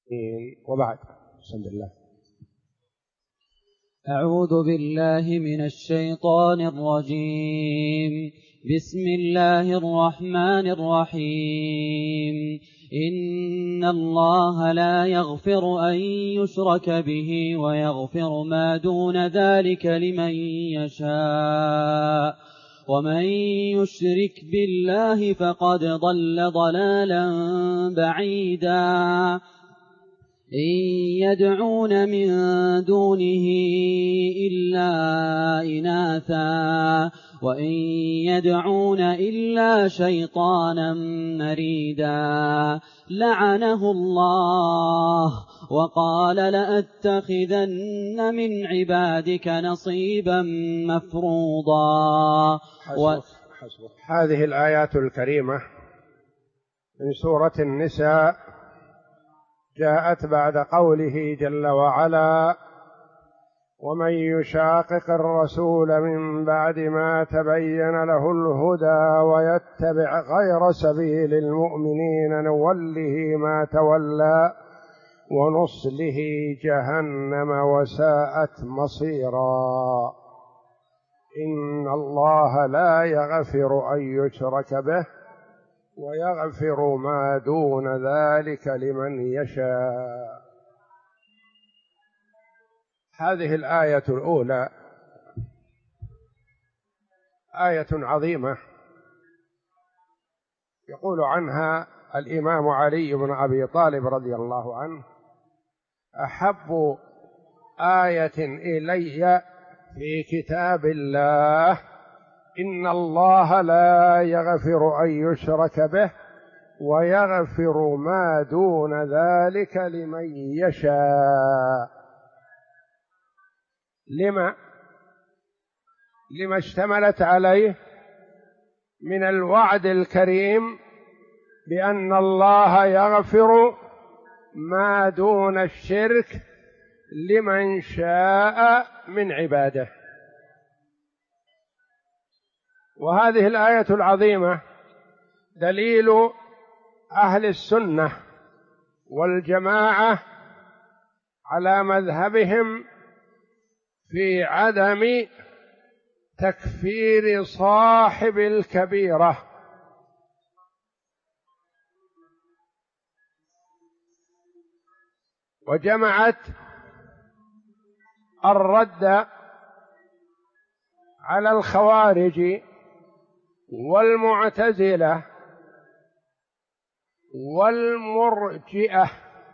وبعد. بسم الله. أعوذ بالله من الشيطان الرجيم. بسم الله الرحمن الرحيم. إن الله لا يغفر أن يشرك به ويغفر ما دون ذلك لمن يشاء، ومن يشرك بالله فقد ضل ضلالا بعيدا. إن يدعون من دونه إلا إناثا وإن يدعون إلا شيطانا مريدا، لعنه الله وقال لأتخذن من عبادك نصيبا مفروضا. هذه الآيات الكريمة من سورة النساء جاءت بعد قوله جل وعلا: ومن يشاقق الرسول من بعد ما تبين له الهدى ويتبع غير سبيل المؤمنين نوله ما تولى ونصله جهنم وساءت مصيرا. إن الله لا يغفر أن يشرك به ويغفر ما دون ذلك لمن يشاء. هذه الآية الأولى آية عظيمة، يقول عنها الإمام علي بن أبي طالب رضي الله عنه: أحب آية إلي في كتاب الله إن الله لا يغفر أن يشرك به ويغفر ما دون ذلك لمن يشاء. لما اشتملت عليه من الوعد الكريم بأن الله يغفر ما دون الشرك لمن شاء من عباده. وهذه الآية العظيمة دليل أهل السنة والجماعة على مذهبهم في عدم تكفير صاحب الكبيرة، وجمعت الرد على الخوارج والمعتزلة والمرجئة.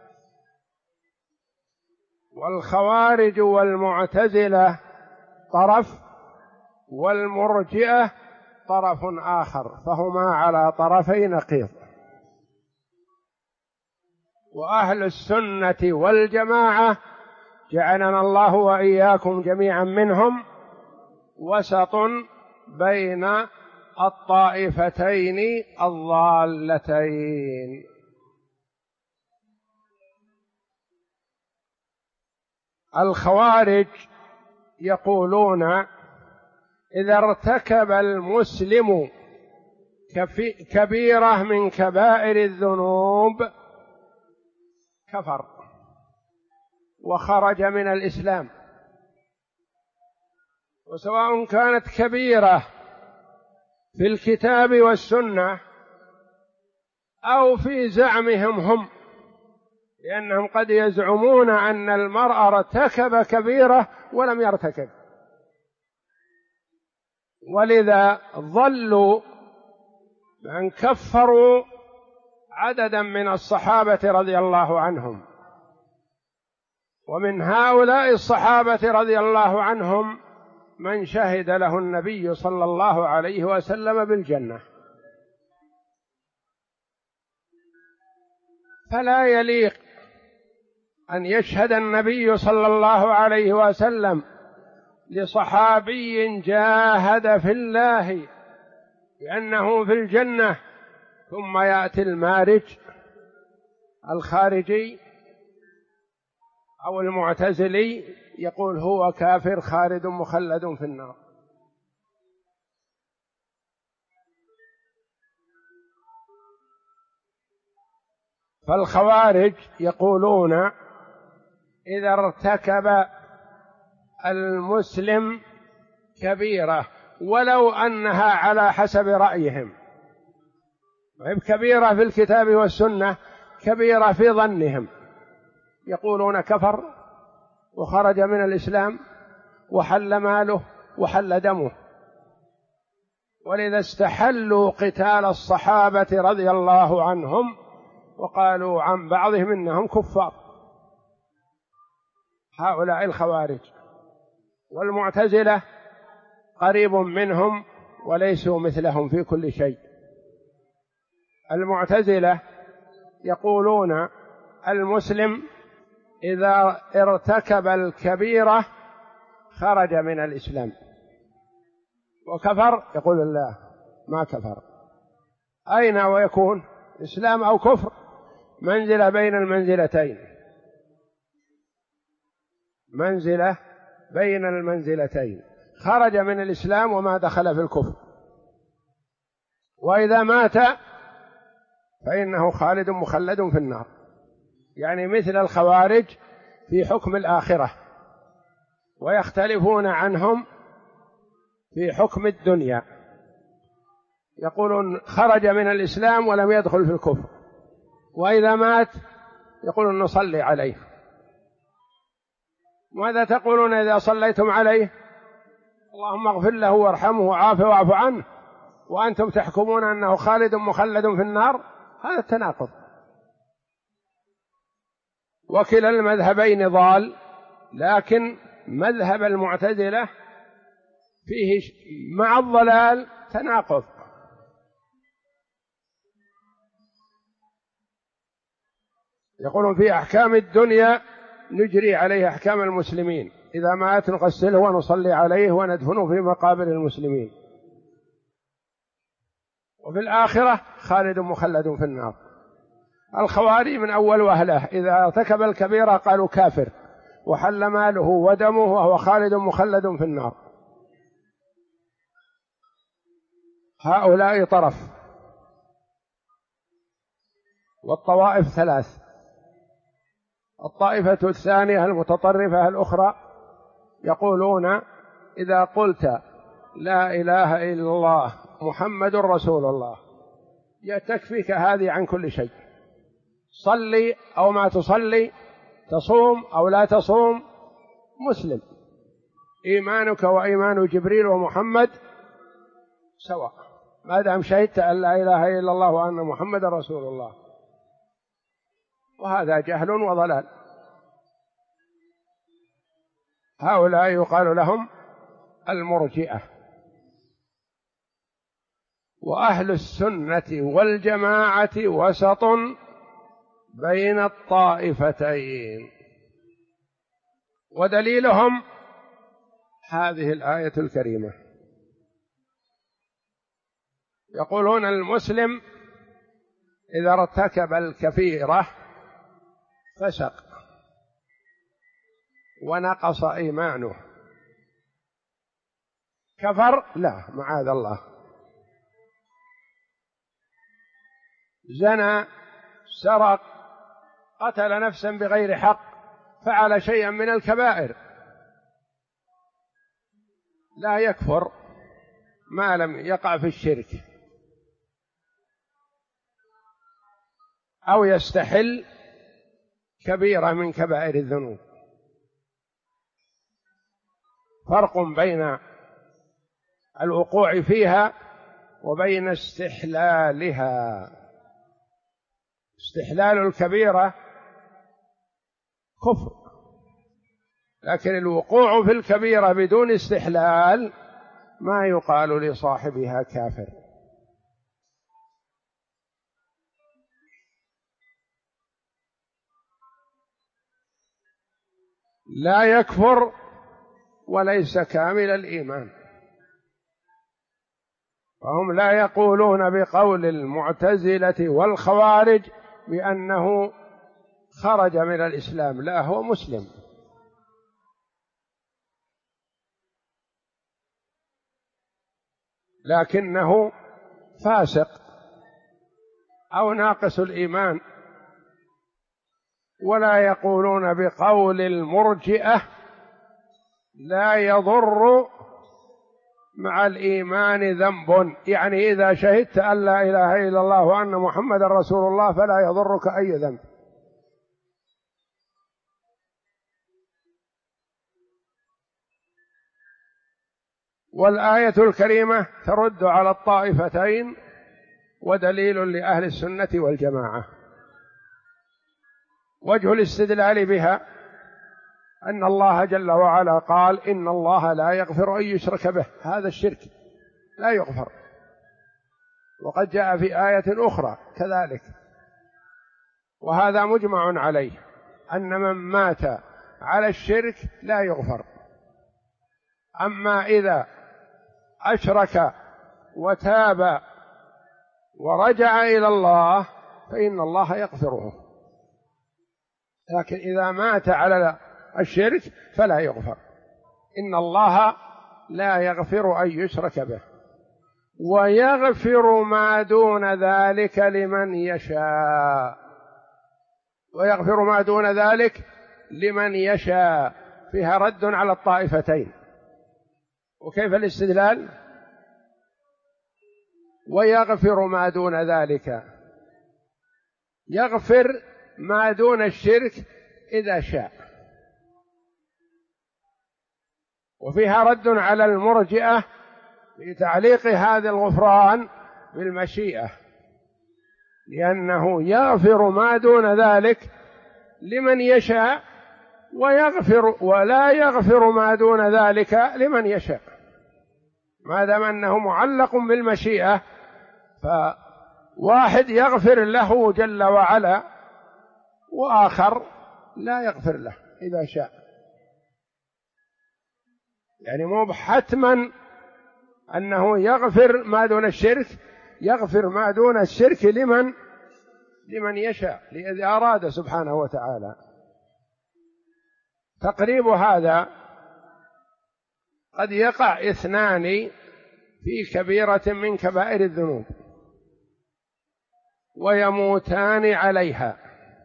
والخوارج والمعتزلة طرف، والمرجئة طرف آخر، فهما على طرفي نقيض. وأهل السنة والجماعة جعلنا الله وإياكم جميعا منهم وسط بين الطائفتين الضالتين. الخوارج يقولون: إذا ارتكب المسلم كبيرة من كبائر الذنوب كفر وخرج من الإسلام، وسواء كانت كبيرة في الكتاب والسنة أو في زعمهم هم، لأنهم قد يزعمون أن المرء ارتكب كبيرة ولم يرتكب، ولذا ضلوا بأن كفروا عددا من الصحابة رضي الله عنهم. ومن هؤلاء الصحابة رضي الله عنهم من شهد له النبي صلى الله عليه وسلم بالجنة. فلا يليق أن يشهد النبي صلى الله عليه وسلم لصحابي جاهد في الله بأنه في الجنة، ثم يأتي المارج الخارجي أو المعتزلي يقول هو كافر خالد مخلد في النار. فالخوارج يقولون إذا ارتكب المسلم كبيرة ولو أنها على حسب رأيهم، كبيرة في الكتاب والسنة، كبيرة في ظنهم، يقولون كفر وخرج من الإسلام وحل ماله وحل دمه. ولذا استحلوا قتال الصحابة رضي الله عنهم وقالوا عن بعضهم إنهم كفار، هؤلاء الخوارج. والمعتزلة قريب منهم وليسوا مثلهم في كل شيء. المعتزلة يقولون المسلم إذا ارتكب الكبيرة خرج من الإسلام وكفر، يقول الله ما كفر. أين ويكون إسلام أو كفر؟ منزلة بين المنزلتين، منزلة بين المنزلتين، خرج من الإسلام وما دخل في الكفر. وإذا مات فإنه خالد مخلد في النار، يعني مثل الخوارج في حكم الآخرة، ويختلفون عنهم في حكم الدنيا. يقولون خرج من الإسلام ولم يدخل في الكفر، وإذا مات يقولون نصلي عليه. ماذا تقولون إذا صليتم عليه؟ اللهم اغفر له وارحمه وعافه واعف عنه، وأنتم تحكمون أنه خالد مخلد في النار. هذا التناقض. وكلا المذهبين ضال، لكن مذهب المعتزلة فيه مع الضلال تناقض. يقولون في أحكام الدنيا نجري عليه أحكام المسلمين، إذا مات نغسله ونصلي عليه وندفنه في مقابر المسلمين، وفي الآخرة خالد مخلد في النار. الخوارج من أول وهلة إذا ارتكب الكبيرة قالوا كافر وحل ماله ودمه وهو خالد مخلد في النار. هؤلاء طرف. والطوائف ثلاث: الطائفة الثانية المتطرفة الأخرى يقولون إذا قلت لا إله إلا الله محمد رسول الله تكفيك هذه عن كل شيء، صلي أو ما تصلي، تصوم أو لا تصوم، مسلم، إيمانك وإيمان جبريل ومحمد سواء ما دام شهدت أن لا إله إلا الله وأن محمد رسول الله. وهذا جهل وضلال. هؤلاء يقال لهم المرجئة. وأهل السنة والجماعة وسط بين الطائفتين، ودليلهم هذه الآية الكريمة. يقولون المسلم إذا ارتكب الكبيرة فسق ونقص إيمانه، كفر؟ لا، معاذ الله. زنى، سرق، قتل نفسا بغير حق، فعل شيئا من الكبائر، لا يكفر ما لم يقع في الشرك أو يستحل كبيرة من كبائر الذنوب. فرق بين الوقوع فيها وبين استحلالها. استحلال الكبيرة كفر، لكن الوقوع في الكبيرة بدون استحلال ما يقال لصاحبها كافر. لا يكفر وليس كامل الإيمان. فهم لا يقولون بقول المعتزلة والخوارج بأنه خرج من الإسلام، لا، هو مسلم، لكنه فاسق أو ناقص الإيمان ولا يقولون بقول المرجئة لا يضر مع الإيمان ذنب، يعني إذا شهدت أن لا إله إلا الله وأن محمد رسول الله فلا يضرك أي ذنب. والآية الكريمة ترد على الطائفتين ودليل لأهل السنة والجماعة. وجه الاستدلال بها أن الله جل وعلا قال إن الله لا يغفر أن يشرك به، هذا الشرك لا يغفر، وقد جاء في آية أخرى كذلك، وهذا مجمع عليه أن من مات على الشرك لا يغفر. أما إذا أشرك وتاب ورجع إلى الله فإن الله يغفره، لكن إذا مات على الشرك فلا يغفر. إن الله لا يغفر أن يشرك به ويغفر ما دون ذلك لمن يشاء، ويغفر ما دون ذلك لمن يشاء، فيها رد على الطائفتين. وكيف الاستدلال؟ ويغفر ما دون ذلك، يغفر ما دون الشرك إذا شاء. وفيها رد على المرجئة في تعليق هذا الغفران بالمشيئة، لأنه يغفر ما دون ذلك لمن يشاء ويغفر ولا يغفر ما دون ذلك لمن يشاء. ما دام أنه معلق بالمشيئة فواحد يغفر له جل وعلا وآخر لا يغفر له إذا شاء، يعني مو حتما أنه يغفر ما دون الشرك، يغفر ما دون الشرك لمن يشاء إذا أراد سبحانه وتعالى. تقريب هذا قد يقع اثنان في كبيرة من كبائر الذنوب ويموتان عليها،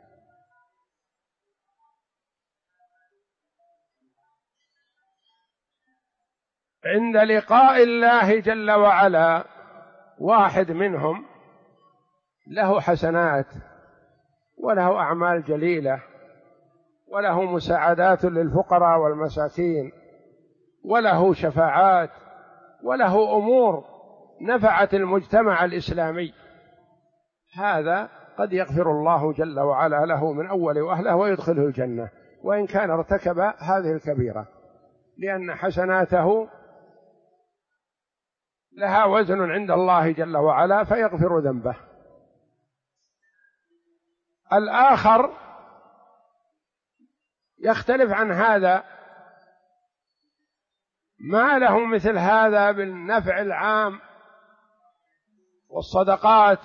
عند لقاء الله جل وعلا واحد منهم له حسنات وله أعمال جليلة وله مساعدات للفقراء والمساكين وله شفاعات وله أمور نفعت المجتمع الإسلامي، هذا قد يغفر الله جل وعلا له من أول وأهله ويدخله الجنة وإن كان ارتكب هذه الكبيرة، لأن حسناته لها وزن عند الله جل وعلا فيغفر ذنبه. الآخر يختلف عن هذا، ما له مثل هذا بالنفع العام والصدقات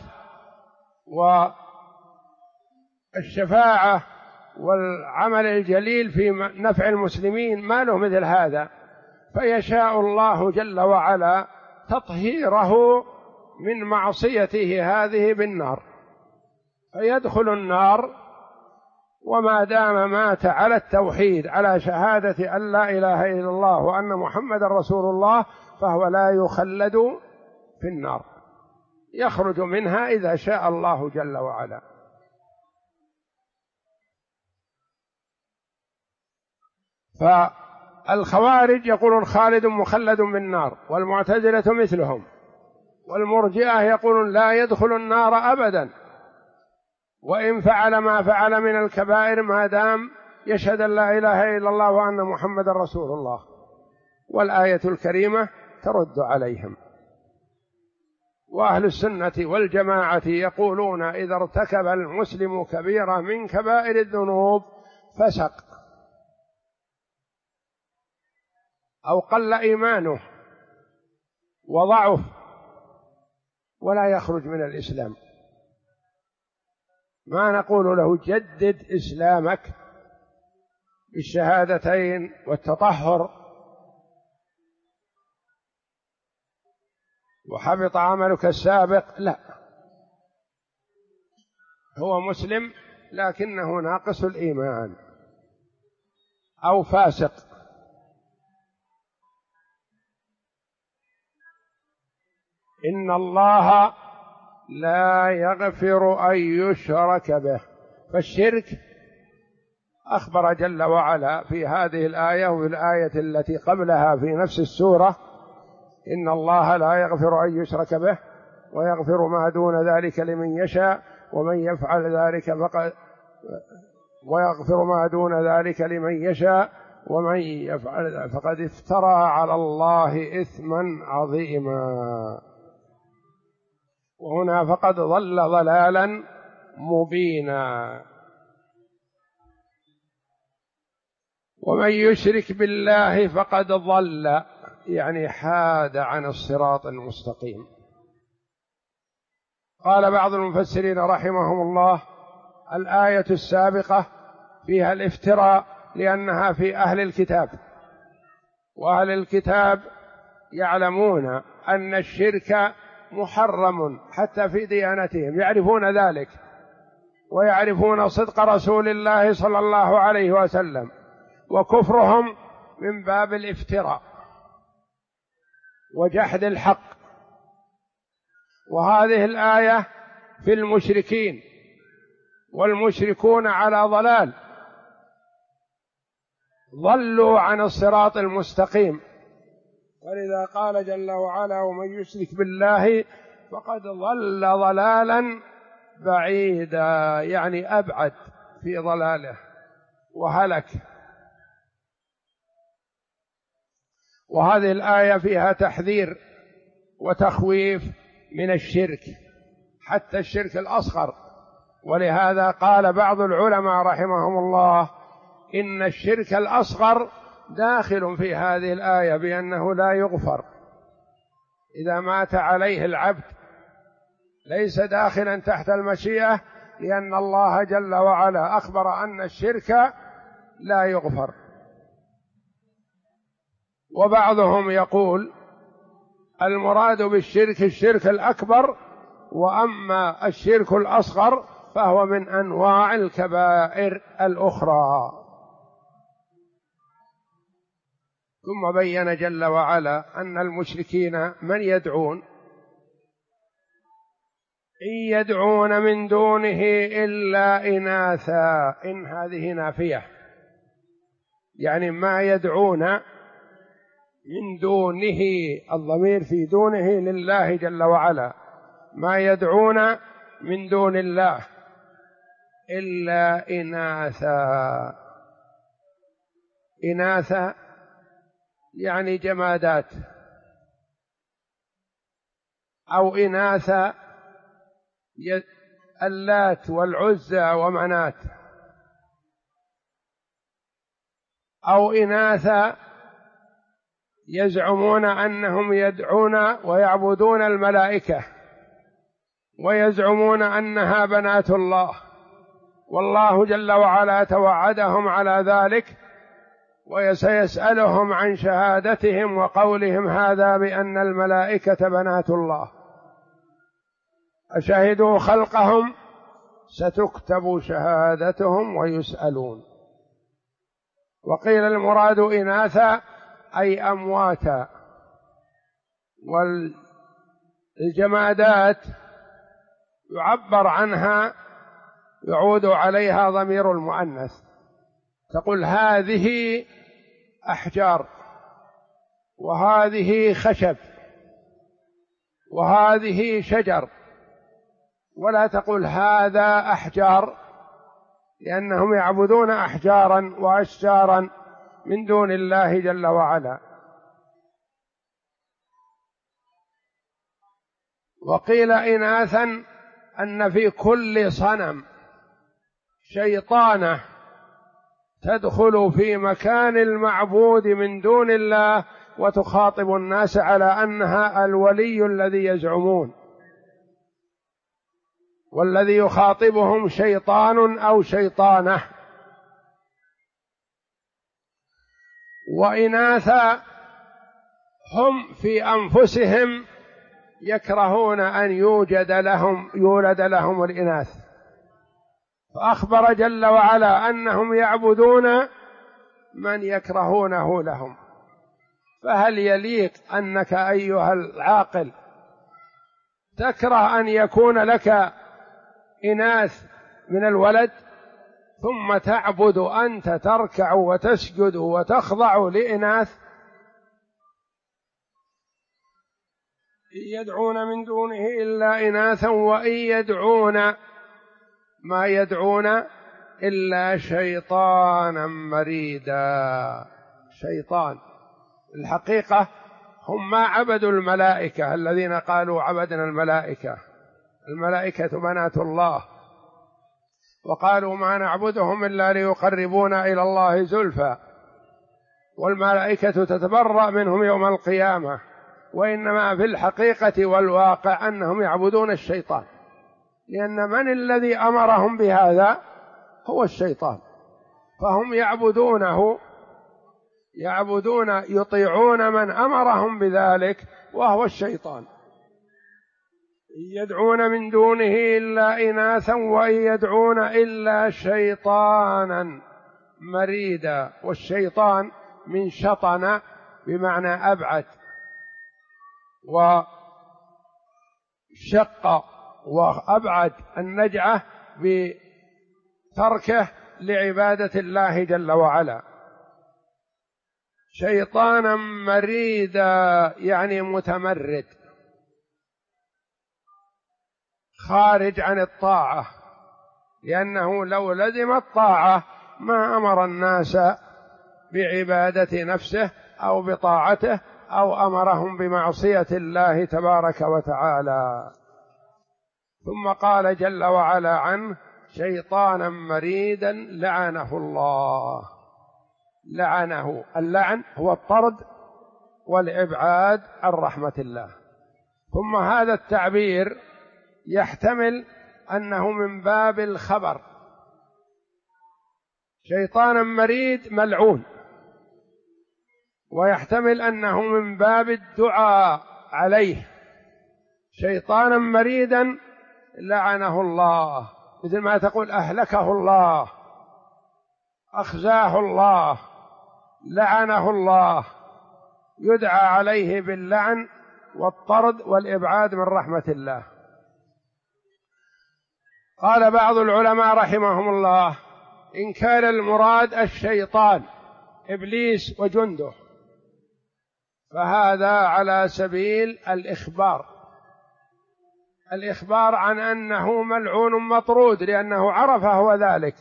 والشفاعة والعمل الجليل في نفع المسلمين، ما له مثل هذا، فيشاء الله جل وعلا تطهيره من معصيته هذه بالنار فيدخل النار، وما دام مات على التوحيد على شهادة أن لا إله إلا الله وأن محمد رسول الله فهو لا يخلد في النار، يخرج منها إذا شاء الله جل وعلا. فالخوارج يقولون خالد مخلد بالنار، والمعتزلة مثلهم، والمرجئة يقولون لا يدخل النار أبدا وإن فعل ما فعل من الكبائر ما دام يشهد أن لا إله إلا الله وأن محمد رسول الله. والآية الكريمة ترد عليهم. وأهل السنة والجماعة يقولون إذا ارتكب المسلم كبيرة من كبائر الذنوب فسق أو قل إيمانه وضعف ولا يخرج من الإسلام، ما نقول له جدد إسلامك بالشهادتين والتطهر وحبط عملك السابق، لا، هو مسلم لكنه ناقص الإيمان أو فاسق. إن الله لا يغفر أن يشرك به. فالشرك أخبر جل وعلا في هذه الآية وفي الآية التي قبلها في نفس السورة: إن الله لا يغفر أن يشرك به ويغفر ما دون ذلك لمن يشاء ومن يفعل ذلك ويغفر ما دون ذلك لمن يشاء ومن يفعل فقد افترى على الله إثما عظيما. وهنا فقد ضل ضلالا مبينا. ومن يشرك بالله فقد ضل، يعني حاد عن الصراط المستقيم. قال بعض المفسرين رحمهم الله: الآية السابقة فيها الافتراء لأنها في أهل الكتاب، وأهل الكتاب يعلمون أن الشرك محرم حتى في ديانتهم، يعرفون ذلك ويعرفون صدق رسول الله صلى الله عليه وسلم، وكفرهم من باب الافتراء وجحد الحق. وهذه الآية في المشركين، والمشركون على ضلال، ضلوا عن الصراط المستقيم. ولذا قال جل وعلا: ومن يشرك بالله فقد ضل ضلالا بعيدا، يعني أبعد في ضلاله وهلك. وهذه الآية فيها تحذير وتخويف من الشرك، حتى الشرك الأصغر. ولهذا قال بعض العلماء رحمهم الله: إن الشرك الأصغر داخل في هذه الآية، بأنه لا يغفر إذا مات عليه العبد، ليس داخلا تحت المشيئة، لأن الله جل وعلا أخبر أن الشرك لا يغفر. وبعضهم يقول: المراد بالشرك الشرك الأكبر، وأما الشرك الأصغر فهو من أنواع الكبائر الأخرى. ثم بين جل وعلا أن المشركين من يدعون: إن يدعون من دونه إلا إناثا. إن هذه نافية، يعني ما يدعون من دونه، الضمير في دونه لله جل وعلا، ما يدعون من دون الله إلا إناثا. إناثا يعني جمادات، أو إناثا اللات والعزى ومنات، أو إناثا يزعمون أنهم يدعون ويعبدون الملائكة ويزعمون أنها بنات الله، والله جل وعلا توعدهم على ذلك، وسيسألهم عن شهادتهم وقولهم هذا بأن الملائكة بنات الله. أشهدوا خلقهم ستكتب شهادتهم ويسألون. وقيل المراد إناثا أي أمواتا. والجمادات يعبر عنها، يعود عليها ضمير المؤنث، تقول هذه أحجار، وهذه خشب، وهذه شجر، ولا تقول هذا أحجار، لأنهم يعبدون أحجارا وأشجارا من دون الله جل وعلا. وقيل إناثا أن في كل صنم شيطانة تدخل في مكان المعبود من دون الله وتخاطب الناس على أنها الولي الذي يزعمون، والذي يخاطبهم شيطان أو شيطانة. وإناثا هم في أنفسهم يكرهون أن يولد لهم الإناث، فأخبر جل وعلا أنهم يعبدون من يكرهونه لهم. فهل يليق أنك أيها العاقل تكره أن يكون لك إناث من الولد ثم تعبد أنت، تركع وتسجد وتخضع لإناث؟ إن يدعون من دونه إلا إناثا وإن يدعون ما يدعون إلا شيطانا مريدا. شيطان الحقيقة هم ما عبدوا الملائكة الذين قالوا عبدنا الملائكة، الملائكة بنات الله، وقالوا ما نعبدهم إلا ليقربونا إلى الله زلفى، والملائكة تتبرأ منهم يوم القيامة، وإنما في الحقيقة والواقع أنهم يعبدون الشيطان، لأن من الذي أمرهم بهذا؟ هو الشيطان. فهم يطيعون من أمرهم بذلك وهو الشيطان. يدعون من دونه إلا إناثا وإن يدعون إلا شيطانا مريدا. والشيطان من شطن بمعنى أبعد، وشق وأبعد النجعة بتركه لعبادة الله جل وعلا. شيطانا مريدا يعني متمرد، خارج عن الطاعة، لأنه لو لزم الطاعة ما أمر الناس بعبادة نفسه أو بطاعته أو أمرهم بمعصية الله تبارك وتعالى. ثم قال جل وعلا عنه شيطانا مريدا لعنه الله. لعنه، اللعن هو الطرد والإبعاد عن رحمة الله. ثم هذا التعبير يحتمل أنه من باب الخبر، شيطانا مريد ملعون، ويحتمل أنه من باب الدعاء عليه، شيطانا مريدا لعنه الله، مثل ما تقول أهلكه الله، أخزاه الله، لعنه الله، يدعى عليه باللعن والطرد والإبعاد من رحمة الله. قال بعض العلماء رحمهم الله إن كان المراد الشيطان إبليس وجنده فهذا على سبيل الإخبار عن أنه ملعون مطرود، لأنه عرف هو ذلك.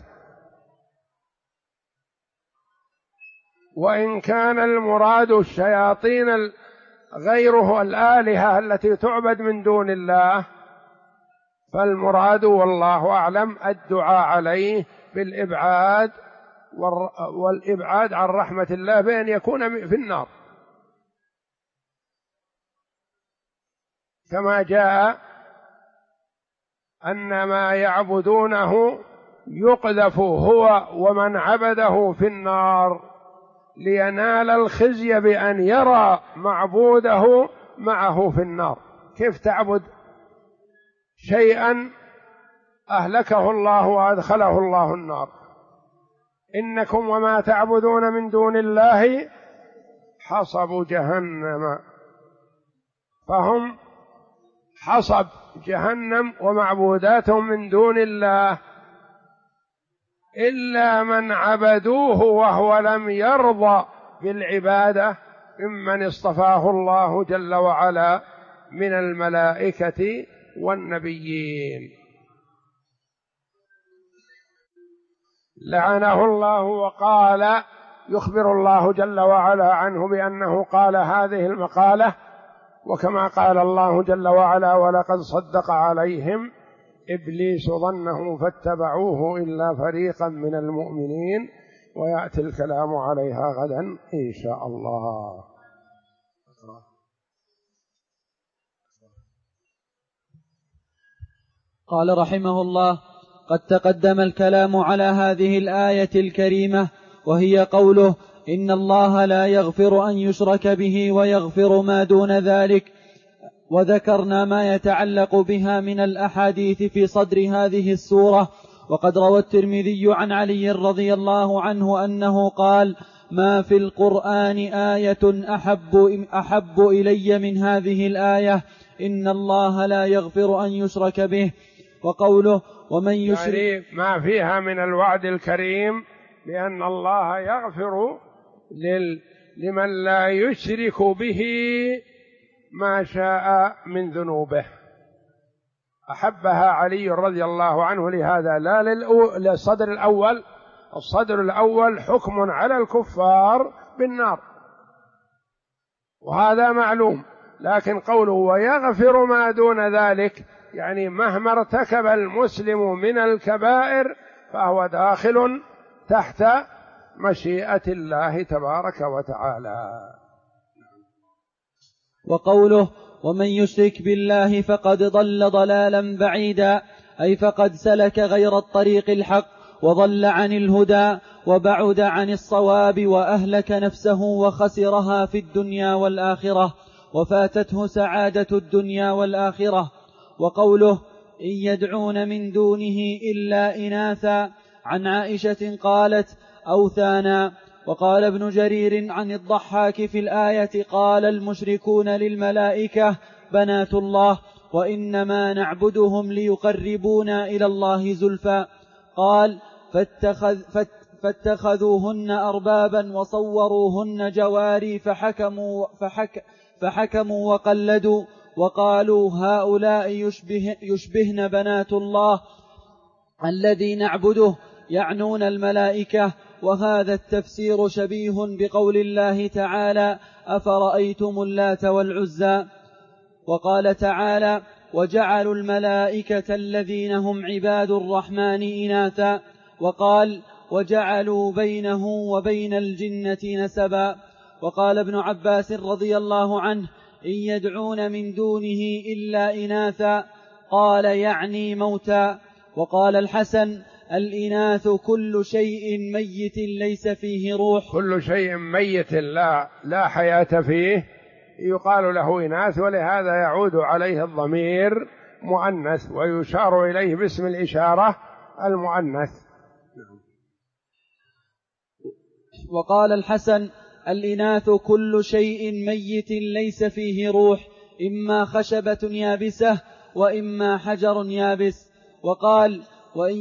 وإن كان المراد الشياطين غيره الآلهة التي تعبد من دون الله فالمراد والله أعلم الدعاء عليه بالإبعاد والإبعاد عن رحمة الله بأن يكون في النار، كما جاء أن ما يعبدونه يقذف هو ومن عبده في النار لينال الخزي بأن يرى معبوده معه في النار. كيف تعبد شيئا أهلكه الله وأدخله الله النار؟ إنكم وما تعبدون من دون الله حصب جهنم، فهم حصب جهنم ومعبوداتهم من دون الله إلا من عبدوه وهو لم يرضى بالعبادة ممن اصطفاه الله جل وعلا من الملائكة والنبيين. لعنه الله. وقال يخبر الله جل وعلا عنه بأنه قال هذه المقالة، وكما قال الله جل وعلا ولقد صدق عليهم إبليس ظنه فاتبعوه إلا فريقا من المؤمنين، ويأتي الكلام عليها غدا إن شاء الله. قال رحمه الله قد تقدم الكلام على هذه الآية الكريمة، وهي قوله إن الله لا يغفر أن يشرك به ويغفر ما دون ذلك، وذكرنا ما يتعلق بها من الأحاديث في صدر هذه السورة، وقد روى الترمذي عن علي رضي الله عنه أنه قال: ما في القرآن آية أحب إلي من هذه الآية: إن الله لا يغفر أن يشرك به. وقوله: ومن يشرك، يعني ما فيها من الوعد الكريم بأن الله يغفر لمن لا يشرك به ما شاء من ذنوبه. أحبها علي رضي الله عنه لهذا، لا للصدر الأول. الصدر الأول حكم على الكفار بالنار وهذا معلوم، لكن قوله ويغفر ما دون ذلك يعني مهما ارتكب المسلم من الكبائر فهو داخل تحت مشيئة الله تبارك وتعالى. وقوله: ومن يشرك بالله فقد ضل ضلالا بعيدا، أي فقد سلك غير الطريق الحق وضل عن الهدى وبعد عن الصواب وأهلك نفسه وخسرها في الدنيا والآخرة وفاتته سعادة الدنيا والآخرة. وقوله: إن يدعون من دونه إلا إناثا، عن عائشة قالت: أوثانا. وقال ابن جرير عن الضحاك في الآية: قال المشركون للملائكة بنات الله وإنما نعبدهم ليقربونا إلى الله زلفى. قال: فاتخذوهن أربابا وصوروهن جواري فحكموا وقلدوا وقالوا هؤلاء يشبهن بنات الله الذي نعبده، يعنون الملائكة. وهذا التفسير شبيه بقول الله تعالى: أفرأيتم اللات والعزى. وقال تعالى: وجعلوا الملائكة الذين هم عباد الرحمن إناثا. وقال: وجعلوا بينه وبين الجنة نسبا. وقال ابن عباس رضي الله عنه: إن يدعون من دونه إلا إناثا، قال يعني موتى. وقال الحسن: الإناث كل شيء ميت ليس فيه روح. كل شيء ميت لا حياة فيه يقال له إناث، ولهذا يعود عليه الضمير مؤنث ويشار إليه باسم الإشارة المؤنث. وقال الحسن: الإناث كل شيء ميت ليس فيه روح، إما خشبة يابسة وإما حجر يابس. وقال: وإن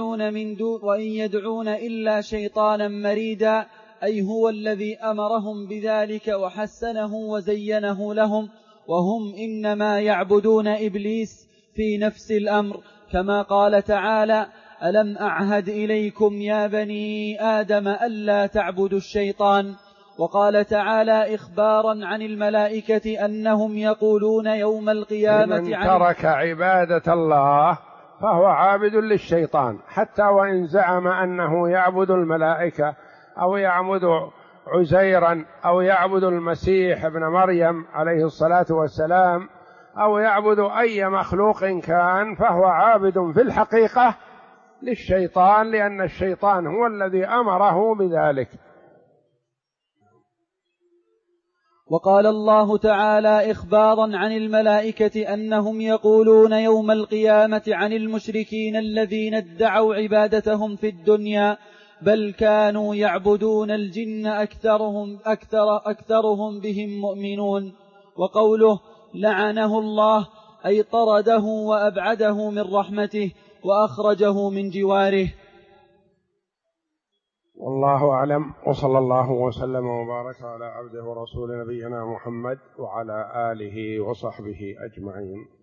يدعون إلا شيطانا مريدا، أي هو الذي أمرهم بذلك وحسنه وزينه لهم، وهم إنما يعبدون إبليس في نفس الأمر، كما قال تعالى: ألم أعهد إليكم يا بني آدم ألا تعبدوا الشيطان. وقال تعالى إخبارا عن الملائكة أنهم يقولون يوم القيامة: من ترك عبادة الله فهو عابد للشيطان، حتى وإن زعم أنه يعبد الملائكة أو يعبد عزيرا أو يعبد المسيح ابن مريم عليه الصلاة والسلام أو يعبد أي مخلوق كان، فهو عابد في الحقيقة للشيطان، لأن الشيطان هو الذي أمره بذلك. وقال الله تعالى إخبارا عن الملائكة أنهم يقولون يوم القيامة عن المشركين الذين ادعوا عبادتهم في الدنيا: بل كانوا يعبدون الجن أكثرهم بهم مؤمنون. وقوله: لعنه الله، أي طرده وأبعده من رحمته وأخرجه من جواره. والله أعلم، وصلى الله وسلم وبارك على عبده ورسول نبينا محمد وعلى آله وصحبه أجمعين.